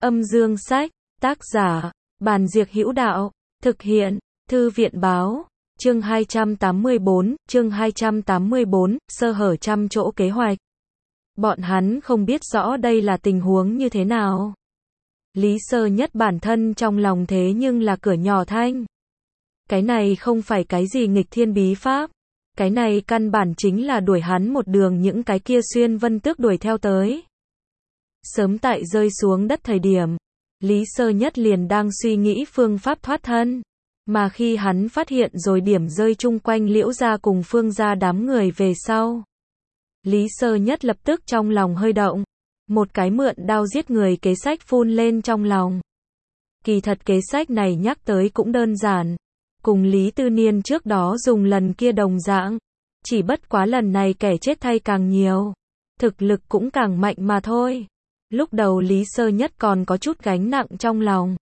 Âm dương sách, tác giả, Bàn Diệc Hữu Đạo, thực hiện, Thư viện báo, chương 284, sơ hở trăm chỗ kế hoạch. Bọn hắn không biết rõ đây là tình huống như thế nào. Lý Sơ Nhất bản thân trong lòng thế nhưng là cửa nhỏ thanh. Cái này không phải cái gì nghịch thiên bí pháp. Cái này căn bản chính là đuổi hắn một đường những cái kia xuyên vân tước đuổi theo tới. Sớm tại rơi xuống đất thời điểm, Lý Sơ Nhất liền đang suy nghĩ phương pháp thoát thân. Mà khi hắn phát hiện rồi điểm rơi chung quanh Liễu gia cùng Phương gia đám người về sau, Lý Sơ Nhất lập tức trong lòng hơi động. Một cái mượn đao giết người kế sách phun lên trong lòng. Kỳ thật kế sách này nhắc tới cũng đơn giản. Cùng Lý Tư Niên trước đó dùng lần kia đồng dạng. Chỉ bất quá lần này kẻ chết thay càng nhiều. Thực lực cũng càng mạnh mà thôi. Lúc đầu Lý Sơ Nhất còn có chút gánh nặng trong lòng.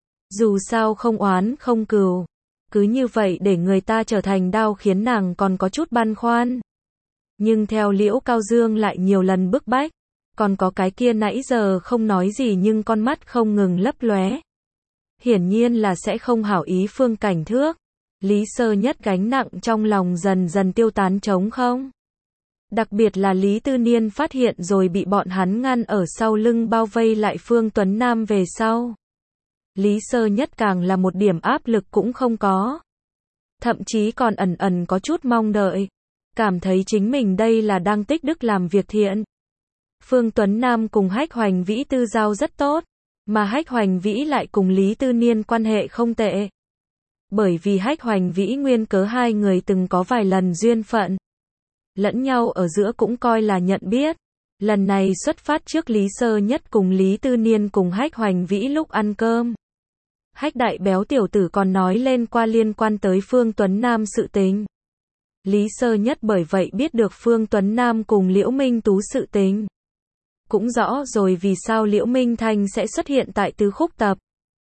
Dù sao không oán không cừu. Cứ như vậy để người ta trở thành đao khiến nàng còn có chút băn khoăn. Nhưng theo Liễu Cao Dương lại nhiều lần bức bách. Còn có cái kia nãy giờ không nói gì nhưng con mắt không ngừng lấp lóe. Hiển nhiên là sẽ không hảo ý Phương Cảnh Thước. Lý Sơ Nhất gánh nặng trong lòng dần dần tiêu tán trống không. Đặc biệt là Lý Tư Niên phát hiện rồi bị bọn hắn ngăn ở sau lưng bao vây lại Phương Tuấn Nam về sau. Lý Sơ Nhất càng là một điểm áp lực cũng không có. Thậm chí còn ẩn ẩn có chút mong đợi. Cảm thấy chính mình đây là đang tích đức làm việc thiện. Phương Tuấn Nam cùng Hách Hoành Vĩ tư giao rất tốt, mà Hách Hoành Vĩ lại cùng Lý Tư Niên quan hệ không tệ. Bởi vì Hách Hoành Vĩ nguyên cớ hai người từng có vài lần duyên phận. Lẫn nhau ở giữa cũng coi là nhận biết. Lần này xuất phát trước Lý Sơ Nhất cùng Lý Tư Niên cùng Hách Hoành Vĩ lúc ăn cơm. Hách đại béo tiểu tử còn nói lên qua liên quan tới Phương Tuấn Nam sự tình. Lý Sơ Nhất bởi vậy biết được Phương Tuấn Nam cùng Liễu Minh Tú sự tình. Cũng rõ rồi vì sao Liễu Minh Thanh sẽ xuất hiện tại tứ khúc tập.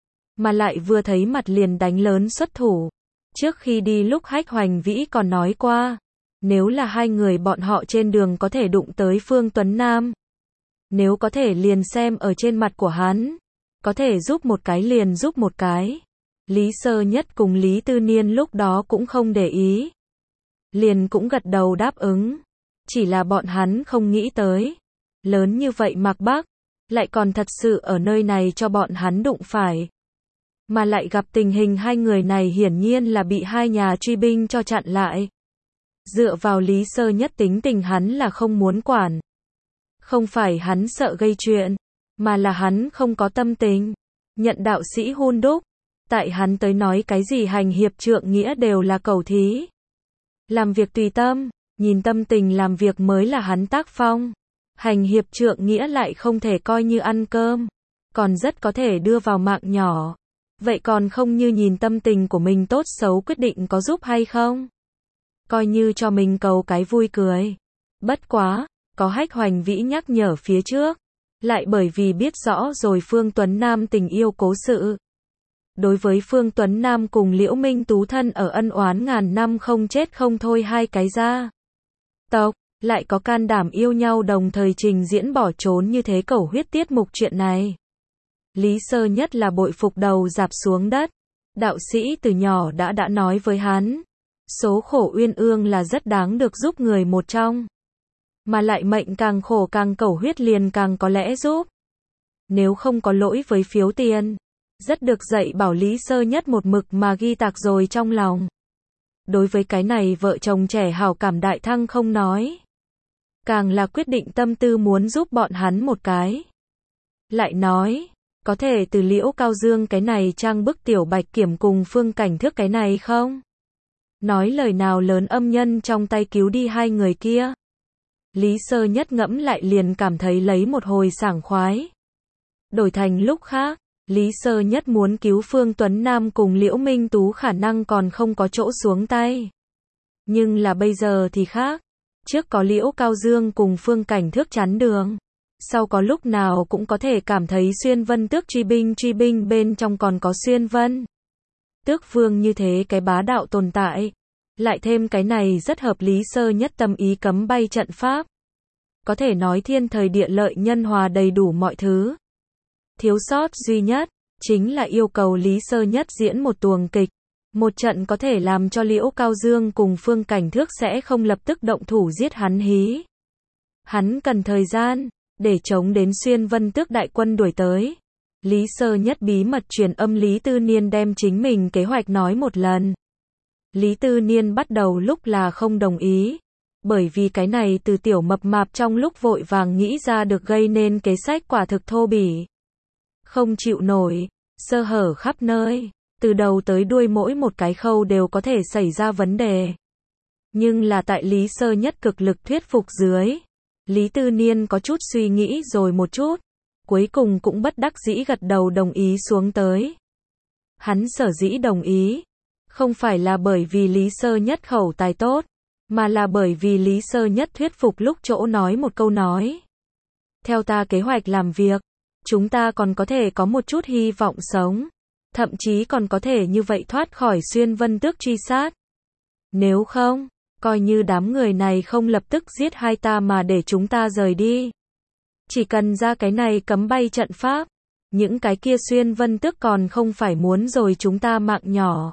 Mà lại vừa thấy mặt liền đánh lớn xuất thủ. Trước khi đi lúc Hách Hoành Vĩ còn nói qua. Nếu là hai người bọn họ trên đường có thể đụng tới Phương Tuấn Nam. Nếu có thể liền xem ở trên mặt của hắn. Có thể giúp một cái liền giúp một cái. Lý Sơ Nhất cùng Lý Tư Niên lúc đó cũng không để ý. Liền cũng gật đầu đáp ứng. Chỉ là bọn hắn không nghĩ tới. Lớn như vậy Mạc Bắc, lại còn thật sự ở nơi này cho bọn hắn đụng phải. Mà lại gặp tình hình hai người này hiển nhiên là bị hai nhà truy binh cho chặn lại. Dựa vào Lý Sơ Nhất tính tình hắn là không muốn quản. Không phải hắn sợ gây chuyện, mà là hắn không có tâm tình. Nhận đạo sĩ hun đúc, tại hắn tới nói cái gì hành hiệp trượng nghĩa đều là cầu thí. Làm việc tùy tâm, nhìn tâm tình làm việc mới là hắn tác phong. Hành hiệp trượng nghĩa lại không thể coi như ăn cơm, còn rất có thể đưa vào mạng nhỏ. Vậy còn không như nhìn tâm tình của mình tốt xấu quyết định có giúp hay không? Coi như cho mình cầu cái vui cười. Bất quá, có Hách Hoành Vĩ nhắc nhở phía trước. Lại bởi vì biết rõ rồi Phương Tuấn Nam tình yêu cố sự. Đối với Phương Tuấn Nam cùng Liễu Minh Tú thân ở ân oán ngàn năm không chết không thôi hai cái gia tộc. Lại có can đảm yêu nhau đồng thời trình diễn bỏ trốn như thế cẩu huyết tiết mục chuyện này. Lý Sơ Nhất là bội phục đầu rạp xuống đất. Đạo sĩ từ nhỏ đã nói với hắn. Số khổ uyên ương là rất đáng được giúp người một trong. Mà lại mệnh càng khổ càng cẩu huyết liền càng có lẽ giúp. Nếu không có lỗi với phiếu tiền. Rất được dạy bảo Lý Sơ Nhất một mực mà ghi tạc rồi trong lòng. Đối với cái này vợ chồng trẻ hảo cảm đại thăng không nói. Càng là quyết định tâm tư muốn giúp bọn hắn một cái. Lại nói, có thể từ Liễu Cao Dương cái này trang bức tiểu bạch kiểm cùng Phương Cảnh Thước cái này không? Nói lời nào lớn âm nhân trong tay cứu đi hai người kia. Lý Sơ Nhất ngẫm lại liền cảm thấy lấy một hồi sảng khoái. Đổi thành lúc khác, Lý Sơ Nhất muốn cứu Phương Tuấn Nam cùng Liễu Minh Tú khả năng còn không có chỗ xuống tay. Nhưng là bây giờ thì khác. Trước có Liễu Cao Dương cùng Phương Cảnh Thước chắn đường. Sau có lúc nào cũng có thể cảm thấy xuyên vân tước truy binh bên trong còn có xuyên vân tước vương như thế cái bá đạo tồn tại. Lại thêm cái này rất hợp Lý Sơ Nhất tâm ý cấm bay trận pháp. Có thể nói thiên thời địa lợi nhân hòa đầy đủ mọi thứ. Thiếu sót duy nhất, chính là yêu cầu Lý Sơ Nhất diễn một tuồng kịch. Một trận có thể làm cho Liễu Cao Dương cùng Phương Cảnh Thước sẽ không lập tức động thủ giết hắn hí. Hắn cần thời gian, để chống đến Xuyên Vân Tước đại quân đuổi tới. Lý Sơ Nhất bí mật truyền âm Lý Tư Niên đem chính mình kế hoạch nói một lần. Lý Tư Niên bắt đầu lúc là không đồng ý. Bởi vì cái này từ tiểu mập mạp trong lúc vội vàng nghĩ ra được gây nên kế sách quả thực thô bỉ. Không chịu nổi, sơ hở khắp nơi, từ đầu tới đuôi mỗi một cái khâu đều có thể xảy ra vấn đề. Nhưng là tại Lý Sơ Nhất cực lực thuyết phục dưới, Lý Tư Niên có chút suy nghĩ rồi một chút, cuối cùng cũng bất đắc dĩ gật đầu đồng ý xuống tới. Hắn sở dĩ đồng ý, không phải là bởi vì Lý Sơ Nhất khẩu tài tốt, mà là bởi vì Lý Sơ Nhất thuyết phục lúc chỗ nói một câu nói. Theo ta kế hoạch làm việc, chúng ta còn có thể có một chút hy vọng sống, thậm chí còn có thể như vậy thoát khỏi Xuyên Vân Tước truy sát. Nếu không, coi như đám người này không lập tức giết hai ta mà để chúng ta rời đi. Chỉ cần ra cái này cấm bay trận pháp, những cái kia Xuyên Vân Tước còn không phải muốn rồi chúng ta mạng nhỏ.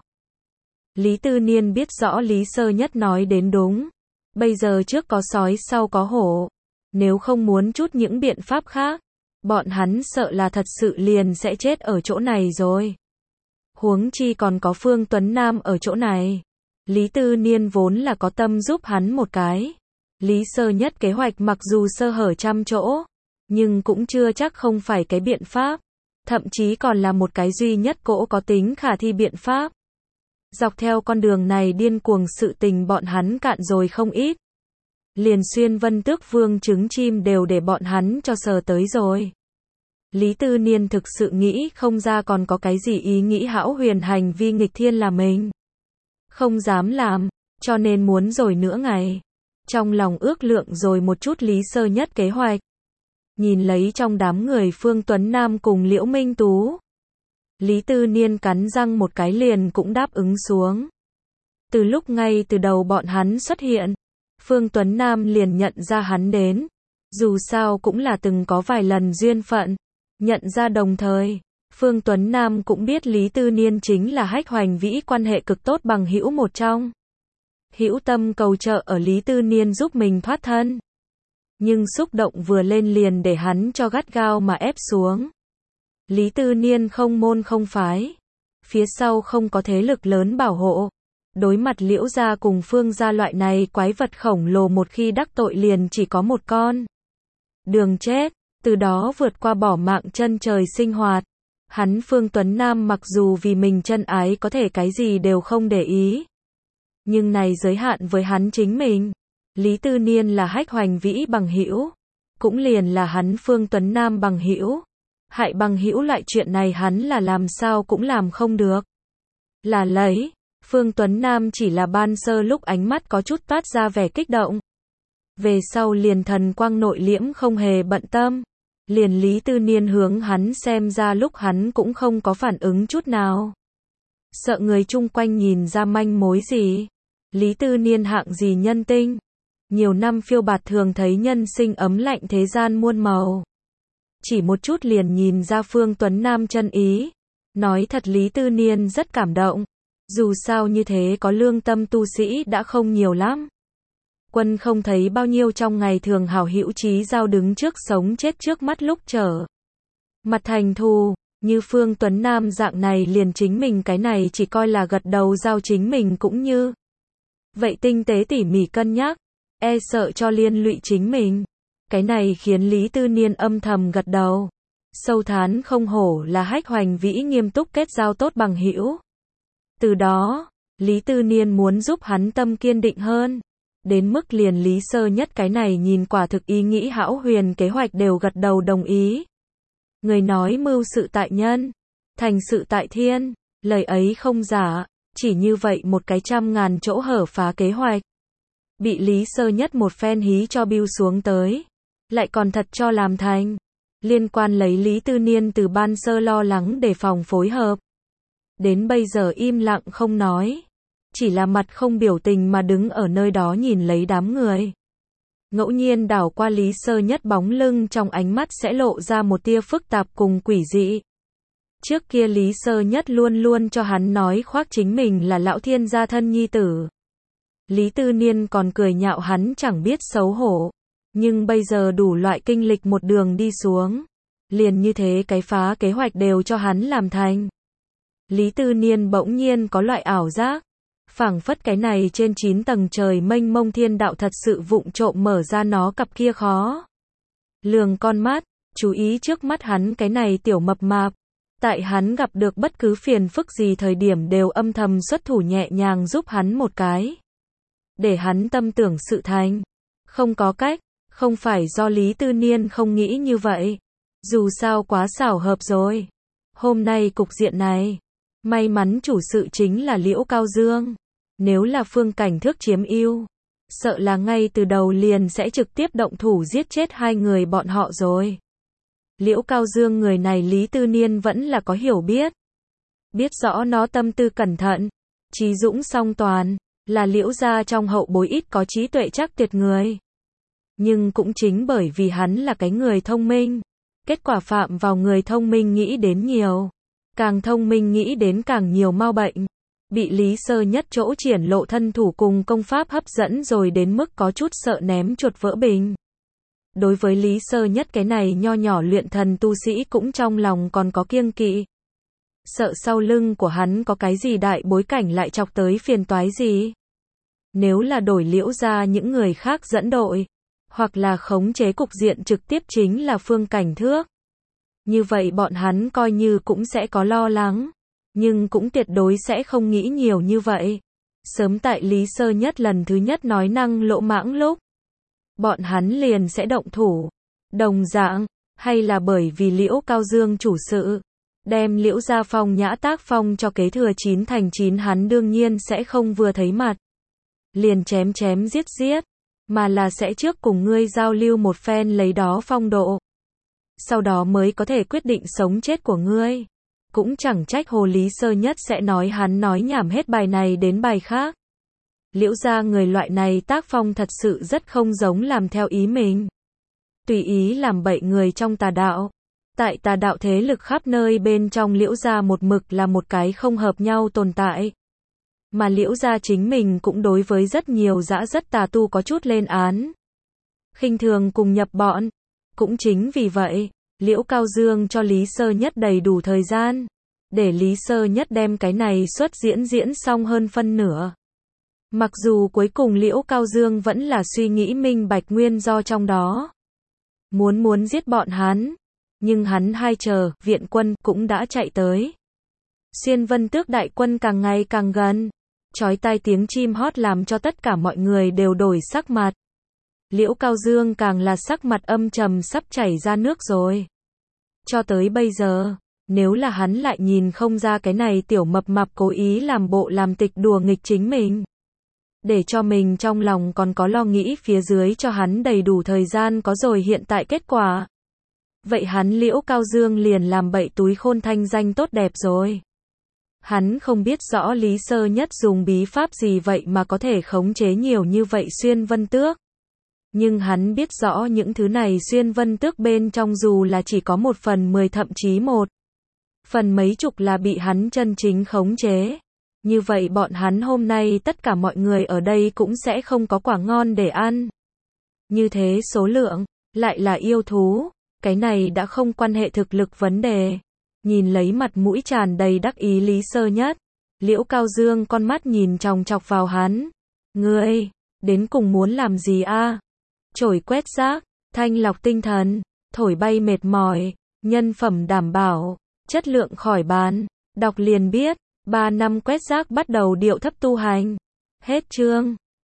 Lý Tư Niên biết rõ Lý Sơ Nhất nói đến đúng. Bây giờ trước có sói sau có hổ. Nếu không muốn chút những biện pháp khác, bọn hắn sợ là thật sự liền sẽ chết ở chỗ này rồi. Huống chi còn có Phương Tuấn Nam ở chỗ này. Lý Tư Niên vốn là có tâm giúp hắn một cái. Lý Sơ Nhất kế hoạch mặc dù sơ hở trăm chỗ, nhưng cũng chưa chắc không phải cái biện pháp. Thậm chí còn là một cái duy nhất cỗ có tính khả thi biện pháp. Dọc theo con đường này điên cuồng sự tình bọn hắn cạn rồi không ít. Liền Xuyên Vân Tước Vương trứng chim đều để bọn hắn cho sờ tới rồi. Lý Tư Niên thực sự nghĩ không ra còn có cái gì ý nghĩ hão huyền hành vi nghịch thiên là mình không dám làm, cho nên muốn rồi nữa ngày. Trong lòng ước lượng rồi một chút Lý Sơ Nhất kế hoạch. Nhìn lấy trong đám người Phương Tuấn Nam cùng Liễu Minh Tú. Lý Tư Niên cắn răng một cái liền cũng đáp ứng xuống. Từ lúc ngay từ đầu bọn hắn xuất hiện, Phương Tuấn Nam liền nhận ra hắn đến. Dù sao cũng là từng có vài lần duyên phận. Nhận ra đồng thời, Phương Tuấn Nam cũng biết Lý Tư Niên chính là Hách Hoành Vĩ quan hệ cực tốt bằng hữu một trong. Hữu tâm cầu trợ ở Lý Tư Niên giúp mình thoát thân. Nhưng xúc động vừa lên liền để hắn cho gắt gao mà ép xuống. Lý Tư Niên không môn không phái. Phía sau không có thế lực lớn bảo hộ. Đối mặt Liễu gia cùng Phương gia loại này quái vật khổng lồ một khi đắc tội liền chỉ có một con đường chết, từ đó vượt qua bỏ mạng chân trời sinh hoạt. Hắn Phương Tuấn Nam mặc dù vì mình chân ái có thể cái gì đều không để ý. Nhưng này giới hạn với hắn chính mình. Lý Tư Niên là Hách Hoành Vĩ bằng hữu, cũng liền là hắn Phương Tuấn Nam bằng hữu. Hại bằng hữu loại chuyện này hắn là làm sao cũng làm không được. Là lấy, Phương Tuấn Nam chỉ là ban sơ lúc ánh mắt có chút toát ra vẻ kích động. Về sau liền thần quang nội liễm không hề bận tâm. Liền Lý Tư Niên hướng hắn xem ra lúc hắn cũng không có phản ứng chút nào. Sợ người chung quanh nhìn ra manh mối gì. Lý Tư Niên hạng gì nhân tinh. Nhiều năm phiêu bạt thường thấy nhân sinh ấm lạnh thế gian muôn màu. Chỉ một chút liền nhìn ra Phương Tuấn Nam chân ý. Nói thật Lý Tư Niên rất cảm động. Dù sao như thế có lương tâm tu sĩ đã không nhiều lắm. Quân không thấy bao nhiêu trong ngày thường hảo hữu chí giao đứng trước sống chết trước mắt lúc trở mặt thành thù, như Phương Tuấn Nam dạng này liền chính mình cái này chỉ coi là gật đầu giao chính mình cũng như vậy tinh tế tỉ mỉ cân nhắc, e sợ cho liên lụy chính mình. Cái này khiến Lý Tư Niên âm thầm gật đầu. Sâu thán không hổ là Hách Hoành Vĩ nghiêm túc kết giao tốt bằng hữu. Từ đó, Lý Tư Niên muốn giúp hắn tâm kiên định hơn. Đến mức liền Lý Sơ Nhất cái này nhìn quả thực ý nghĩ hão huyền kế hoạch đều gật đầu đồng ý. Người nói mưu sự tại nhân, thành sự tại thiên, lời ấy không giả, chỉ như vậy một cái 100.000 chỗ hở phá kế hoạch. Bị Lý Sơ Nhất một phen hí cho biêu xuống tới, lại còn thật cho làm thành. Liên quan lấy Lý Tư Niên từ ban sơ lo lắng đề phòng phối hợp. Đến bây giờ im lặng không nói. Chỉ là mặt không biểu tình mà đứng ở nơi đó nhìn lấy đám người. ngẫu nhiên đảo qua Lý Sơ Nhất bóng lưng, trong ánh mắt sẽ lộ ra một tia phức tạp cùng quỷ dị. Trước kia Lý Sơ Nhất luôn luôn cho hắn nói khoác chính mình là lão thiên gia thân nhi tử. Lý Tư Niên còn cười nhạo hắn chẳng biết xấu hổ. Nhưng bây giờ đủ loại kinh lịch một đường đi xuống. Liền như thế cái phá kế hoạch đều cho hắn làm thành. Lý Tư Niên bỗng nhiên có loại ảo giác. Phảng phất cái này trên 9 tầng trời mênh mông thiên đạo thật sự vụng trộm mở ra nó cặp kia khó lường con mắt, chú ý trước mắt hắn cái này tiểu mập mạp. Tại hắn gặp được bất cứ phiền phức gì thời điểm đều âm thầm xuất thủ nhẹ nhàng giúp hắn một cái. Để hắn tâm tưởng sự thành. Không có cách, không phải do Lý Tư Niên không nghĩ như vậy. Dù sao quá xảo hợp rồi. Hôm nay cục diện này, may mắn chủ sự chính là Liễu Cao Dương. Nếu là Phương Cảnh Thước chiếm ưu, sợ là ngay từ đầu liền sẽ trực tiếp động thủ giết chết hai người bọn họ rồi. Liễu Cao Dương người này Lý Tư Niên vẫn là có hiểu biết. Biết rõ nó tâm tư cẩn thận, trí dũng song toàn, là Liễu gia trong hậu bối ít có trí tuệ chắc tuyệt người. Nhưng cũng chính bởi vì hắn là cái người thông minh, kết quả phạm vào người thông minh nghĩ đến nhiều. Càng thông minh nghĩ đến càng nhiều mau bệnh. Bị Lý Sơ Nhất chỗ triển lộ thân thủ cùng công pháp hấp dẫn rồi đến mức có chút sợ ném chuột vỡ bình. Đối với Lý Sơ Nhất cái này nho nhỏ luyện thần tu sĩ cũng trong lòng còn có kiêng kỵ. Sợ sau lưng của hắn có cái gì đại bối cảnh lại chọc tới phiền toái gì. Nếu là đổi Liễu gia những người khác dẫn đội, hoặc là khống chế cục diện trực tiếp chính là Phương Cảnh Thước. Như vậy bọn hắn coi như cũng sẽ có lo lắng, nhưng cũng tuyệt đối sẽ không nghĩ nhiều như vậy. Sớm tại Lý Sơ Nhất lần thứ nhất nói năng lỗ mãng lúc, bọn hắn liền sẽ động thủ. Đồng dạng, hay là bởi vì Liễu Cao Dương chủ sự, đem Liễu gia phong nhã tác phong cho kế thừa 9 thành 9 hắn đương nhiên sẽ không vừa thấy mặt. Liền chém chém giết giết, mà là sẽ trước cùng ngươi giao lưu một phen lấy đó phong độ. Sau đó mới có thể quyết định sống chết của ngươi. Cũng chẳng trách Hồ Lý Sơ Nhất sẽ nói hắn nói nhảm hết bài này đến bài khác. Liễu gia người loại này tác phong thật sự rất không giống làm theo ý mình. Tùy ý làm bậy người trong tà đạo. Tại tà đạo thế lực khắp nơi bên trong Liễu gia một mực là một cái không hợp nhau tồn tại. Mà Liễu gia chính mình cũng đối với rất nhiều dã rất tà tu có chút lên án. Khinh thường cùng nhập bọn. Cũng chính vì vậy, Liễu Cao Dương cho Lý Sơ Nhất đầy đủ thời gian, để Lý Sơ Nhất đem cái này xuất diễn xong hơn phân nửa. Mặc dù cuối cùng Liễu Cao Dương vẫn là suy nghĩ minh bạch nguyên do trong đó. Muốn giết bọn hắn, nhưng hắn hai chờ, viện quân cũng đã chạy tới. Xuyên Vân Tước đại quân càng ngày càng gần, chói tai tiếng chim hót làm cho tất cả mọi người đều đổi sắc mặt. Liễu Cao Dương càng là sắc mặt âm trầm sắp chảy ra nước rồi. Cho tới bây giờ, nếu là hắn lại nhìn không ra cái này tiểu mập mạp cố ý làm bộ làm tịch đùa nghịch chính mình, để cho mình trong lòng còn có lo nghĩ phía dưới cho hắn đầy đủ thời gian có rồi hiện tại kết quả. Vậy hắn Liễu Cao Dương liền làm bậy túi khôn thanh danh tốt đẹp rồi. Hắn không biết rõ Lý Sơ Nhất dùng bí pháp gì vậy mà có thể khống chế nhiều như vậy Xuyên Vân Tước. Nhưng hắn biết rõ những thứ này Xuyên Vân Tước bên trong dù là chỉ có 1/10 thậm chí 1/phần mấy chục là bị hắn chân chính khống chế. Như vậy bọn hắn hôm nay tất cả mọi người ở đây cũng sẽ không có quả ngon để ăn. Như thế số lượng, lại là yêu thú, cái này đã không quan hệ thực lực vấn đề. Nhìn lấy mặt mũi tràn đầy đắc ý Lý Sơ Nhất, Liễu Cao Dương con mắt nhìn chòng chọc vào hắn. Ngươi, đến cùng muốn làm gì a? Chổi quét rác, thanh lọc tinh thần, thổi bay mệt mỏi, nhân phẩm đảm bảo, chất lượng khỏi bàn, đọc liền biết, 3 năm quét rác bắt đầu điệu thấp tu hành. Hết chương.